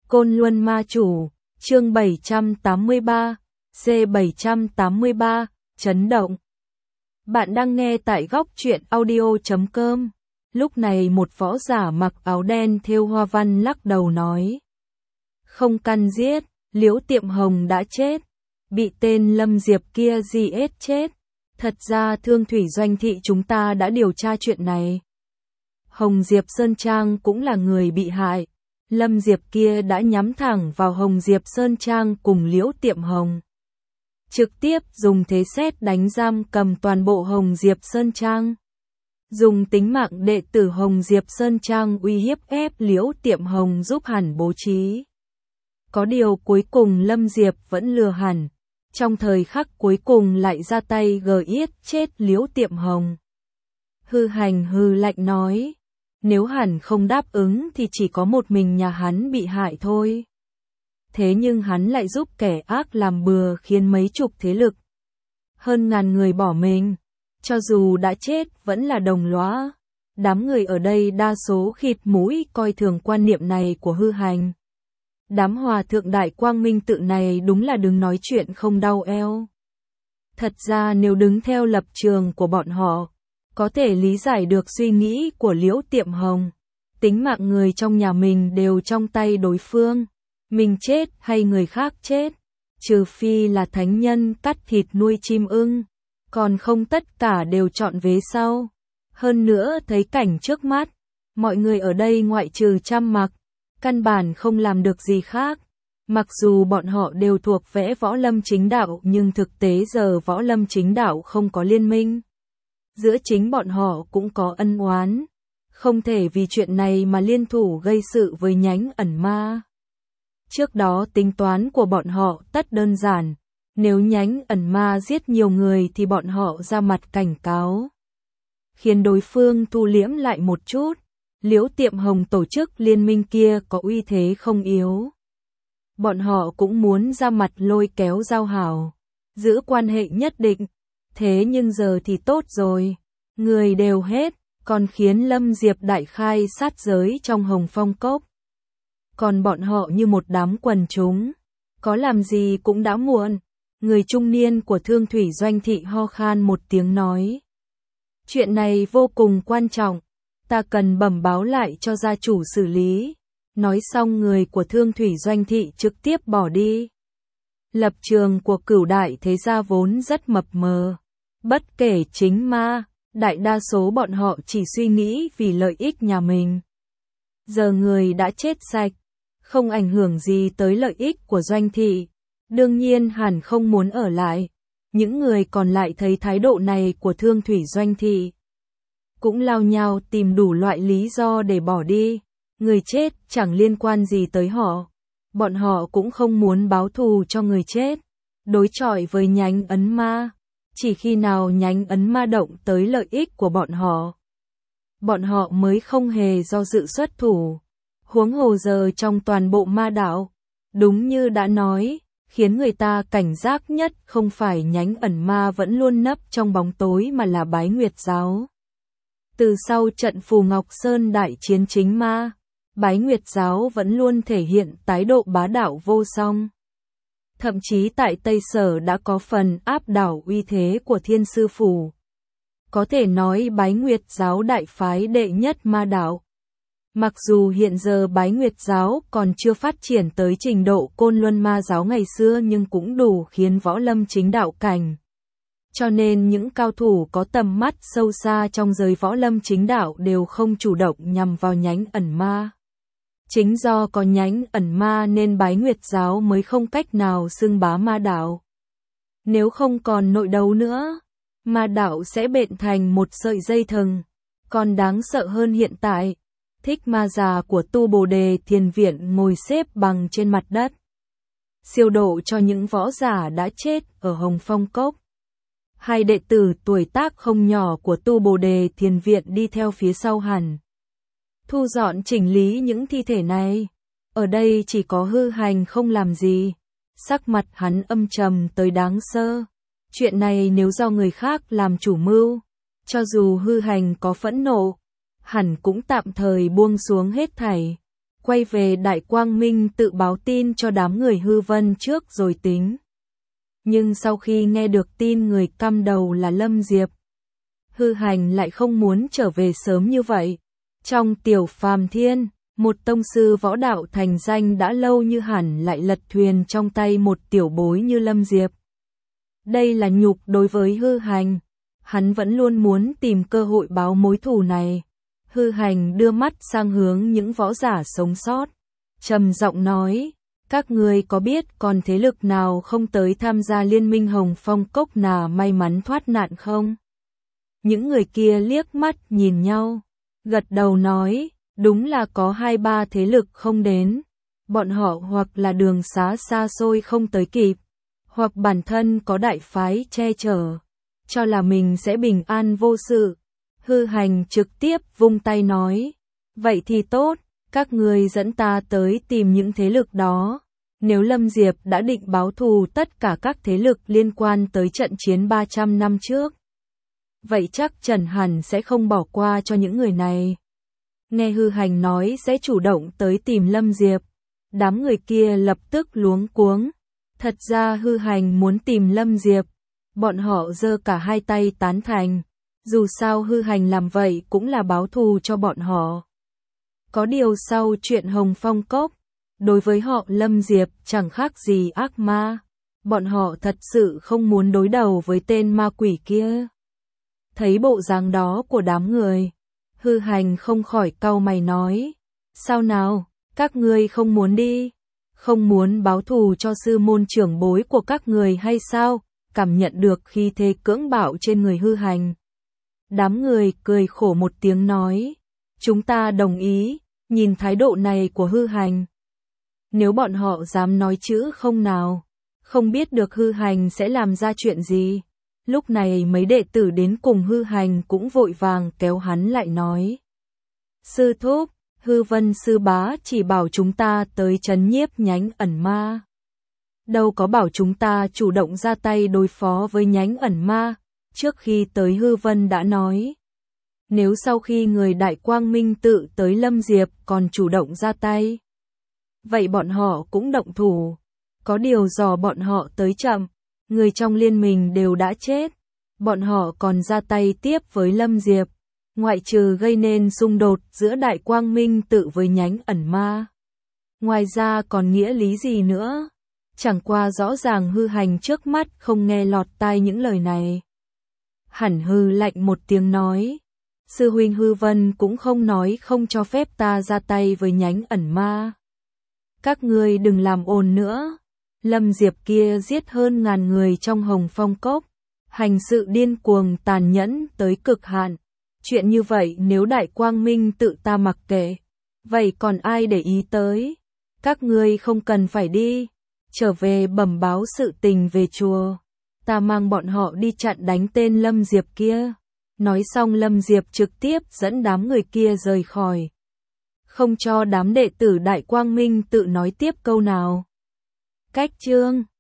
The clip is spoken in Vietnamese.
Côn Luân Ma Chủ, chương 783, C783, chấn động. Bạn đang nghe tại góc truyện audio.com. Lúc này một võ giả mặc áo đen thêu hoa văn lắc đầu nói. Không căn giết, Liễu Tiệm Hồng đã chết. Bị tên Lâm Diệp kia giết chết. Thật ra Thương Thủy Doanh Thị chúng ta đã điều tra chuyện này. Hồng Diệp Sơn Trang cũng là người bị hại. Lâm Diệp kia đã nhắm thẳng vào Hồng Diệp Sơn Trang cùng Liễu Tiệm Hồng. Trực tiếp dùng thế sét đánh giam cầm toàn bộ Hồng Diệp Sơn Trang. Dùng tính mạng đệ tử Hồng Diệp Sơn Trang uy hiếp ép Liễu Tiệm Hồng giúp hẳn bố trí. Có điều cuối cùng Lâm Diệp vẫn lừa hẳn. Trong thời khắc cuối cùng lại ra tay giết chết Liễu Tiệm Hồng. Hư Hành hừ lạnh nói. Nếu hắn không đáp ứng thì chỉ có một mình nhà hắn bị hại thôi. Thế nhưng hắn lại giúp kẻ ác làm bừa khiến mấy chục thế lực, hơn ngàn người bỏ mình. Cho dù đã chết vẫn là đồng lõa. Đám người ở đây đa số khịt mũi coi thường quan niệm này của Hư Hành. Đám hòa thượng đại quang minh tự này đúng là đứng nói chuyện không đau eo. Thật ra nếu đứng theo lập trường của bọn họ, có thể lý giải được suy nghĩ của Liễu Tiệm Hồng. Tính mạng người trong nhà mình đều trong tay đối phương. Mình chết hay người khác chết. Trừ phi là thánh nhân cắt thịt nuôi chim ưng. Còn không tất cả đều chọn vế sau. Hơn nữa thấy cảnh trước mắt. Mọi người ở đây ngoại trừ Trăm Mặc. Căn bản không làm được gì khác. Mặc dù bọn họ đều thuộc vẽ võ lâm chính đạo nhưng thực tế giờ võ lâm chính đạo không có liên minh. Giữa chính bọn họ cũng có ân oán. Không thể vì chuyện này mà liên thủ gây sự với nhánh ẩn ma. Trước đó tính toán của bọn họ tất đơn giản. Nếu nhánh ẩn ma giết nhiều người thì bọn họ ra mặt cảnh cáo. Khiến đối phương thu liễm lại một chút. Liễu Tiệm Hồng tổ chức liên minh kia có uy thế không yếu. Bọn họ cũng muốn ra mặt lôi kéo giao hảo. Giữ quan hệ nhất định. Thế nhưng giờ thì tốt rồi. Người đều hết. Còn khiến Lâm Diệp đại khai sát giới trong Hồng Phong Cốc. Còn bọn họ như một đám quần chúng. Có làm gì cũng đã muộn. Người trung niên của Thương Thủy Doanh Thị ho khan một tiếng nói. Chuyện này vô cùng quan trọng. Ta cần bẩm báo lại cho gia chủ xử lý. Nói xong người của Thương Thủy Doanh Thị trực tiếp bỏ đi. Lập trường của Cửu đại thế gia vốn rất mập mờ. Bất kể chính ma, đại đa số bọn họ chỉ suy nghĩ vì lợi ích nhà mình. Giờ người đã chết sạch, không ảnh hưởng gì tới lợi ích của Doanh Thị. Đương nhiên hẳn không muốn ở lại. Những người còn lại thấy thái độ này của Thương Thủy Doanh Thị, cũng lao nhau tìm đủ loại lý do để bỏ đi. Người chết chẳng liên quan gì tới họ. Bọn họ cũng không muốn báo thù cho người chết. Đối chọi với nhánh ấn ma. Chỉ khi nào nhánh ấn ma động tới lợi ích của bọn họ mới không hề do dự xuất thủ. Huống hồ giờ trong toàn bộ ma đạo, đúng như đã nói, khiến người ta cảnh giác nhất không phải nhánh ẩn ma vẫn luôn nấp trong bóng tối mà là Bái Nguyệt Giáo. Từ sau trận Phù Ngọc Sơn đại chiến chính ma, Bái Nguyệt Giáo vẫn luôn thể hiện thái độ bá đạo vô song. Thậm chí tại Tây Sở đã có phần áp đảo uy thế của Thiên Sư Phủ. Có thể nói Bái Nguyệt Giáo đại phái đệ nhất ma đạo. Mặc dù hiện giờ Bái Nguyệt Giáo còn chưa phát triển tới trình độ Côn Luân Ma Giáo ngày xưa nhưng cũng đủ khiến võ lâm chính đạo cảnh. Cho nên những cao thủ có tầm mắt sâu xa trong giới võ lâm chính đạo đều không chủ động nhằm vào nhánh ẩn ma. Chính do có nhánh ẩn ma nên Bái Nguyệt Giáo mới không cách nào xưng bá ma đạo. Nếu không còn nội đấu nữa, ma đạo sẽ bện thành một sợi dây thừng. Còn đáng sợ hơn hiện tại, Thích Ma già của Tu Bồ Đề Thiền Viện ngồi xếp bằng trên mặt đất. Siêu độ cho những võ giả đã chết ở Hồng Phong Cốc. Hai đệ tử tuổi tác không nhỏ của Tu Bồ Đề Thiền Viện đi theo phía sau hẳn. Thu dọn chỉnh lý những thi thể này. Ở đây chỉ có Hư Hành không làm gì. Sắc mặt hắn âm trầm tới đáng sợ. Chuyện này nếu do người khác làm chủ mưu, cho dù Hư Hành có phẫn nộ, hẳn cũng tạm thời buông xuống hết thảy. quay về Đại Quang Minh tự báo tin cho đám người Hư Vân trước rồi tính. Nhưng sau khi nghe được tin người căm đầu là Lâm Diệp, Hư Hành lại không muốn trở về sớm như vậy. Trong Tiểu Phàm Thiên, một tông sư võ đạo thành danh đã lâu như hẳn lại lật thuyền trong tay một tiểu bối như Lâm Diệp. Đây là nhục đối với Hư Hành, hắn vẫn luôn muốn tìm cơ hội báo mối thù này. Hư Hành đưa mắt sang hướng những võ giả sống sót, trầm giọng nói, các ngươi có biết còn thế lực nào không tới tham gia liên minh Hồng Phong Cốc nào may mắn thoát nạn không? Những người kia liếc mắt nhìn nhau, gật đầu nói, đúng là có 2-3 thế lực không đến. Bọn họ hoặc là đường xá xa xôi không tới kịp, hoặc bản thân có đại phái che chở, cho là mình sẽ bình an vô sự. Hư Hành trực tiếp vung tay nói, vậy thì tốt, các ngươi dẫn ta tới tìm những thế lực đó. Nếu Lâm Diệp đã định báo thù tất cả các thế lực liên quan tới trận chiến 300 năm trước, vậy chắc Trần hẳn sẽ không bỏ qua cho những người này. Nghe Hư Hành nói sẽ chủ động tới tìm Lâm Diệp, đám người kia lập tức luống cuống. Thật ra Hư Hành muốn tìm Lâm Diệp, bọn họ giơ cả hai tay tán thành. Dù sao Hư Hành làm vậy cũng là báo thù cho bọn họ. Có điều sau chuyện Hồng Phong Cốc, đối với họ Lâm Diệp chẳng khác gì ác ma. Bọn họ thật sự không muốn đối đầu với tên ma quỷ kia. Thấy bộ dáng đó của đám người, Hư Hành không khỏi cau mày nói, sao nào, các ngươi không muốn đi? Không muốn báo thù cho sư môn trưởng bối của các người hay sao? Cảm nhận được khí thế cưỡng bạo trên người Hư Hành, đám người cười khổ một tiếng nói, chúng ta đồng ý. Nhìn thái độ này của Hư Hành, nếu bọn họ dám nói chữ không nào, không biết được Hư Hành sẽ làm ra chuyện gì. Lúc này mấy đệ tử đến cùng Hư Hành cũng vội vàng kéo hắn lại nói, sư thúc, Hư Vân sư bá chỉ bảo chúng ta tới trấn nhiếp nhánh ẩn ma, đâu có bảo chúng ta chủ động ra tay đối phó với nhánh ẩn ma. Trước khi tới Hư Vân đã nói, nếu sau khi người Đại Quang Minh tự tới Lâm Diệp còn chủ động ra tay, vậy bọn họ cũng động thủ. Có điều do bọn họ tới chậm, người trong liên minh đều đã chết, bọn họ còn ra tay tiếp với Lâm Diệp, ngoại trừ gây nên xung đột giữa Đại Quang Minh tự với nhánh ẩn ma. Ngoài ra còn nghĩa lý gì nữa? Chẳng qua rõ ràng Hư Hành trước mắt không nghe lọt tai những lời này. Hẳn hư lạnh một tiếng nói, sư huynh Hư Vân cũng không nói không cho phép ta ra tay với nhánh ẩn ma. Các ngươi đừng làm ồn nữa. Lâm Diệp kia giết hơn 1000 người trong Hồng Phong Cốc, hành sự điên cuồng tàn nhẫn tới cực hạn. Chuyện như vậy nếu Đại Quang Minh tự ta mặc kệ, vậy còn ai để ý tới? Các ngươi không cần phải đi, trở về bẩm báo sự tình về chùa. Ta mang bọn họ đi chặn đánh tên Lâm Diệp kia. Nói xong Lâm Diệp trực tiếp dẫn đám người kia rời khỏi, không cho đám đệ tử Đại Quang Minh tự nói tiếp câu nào. Cách chương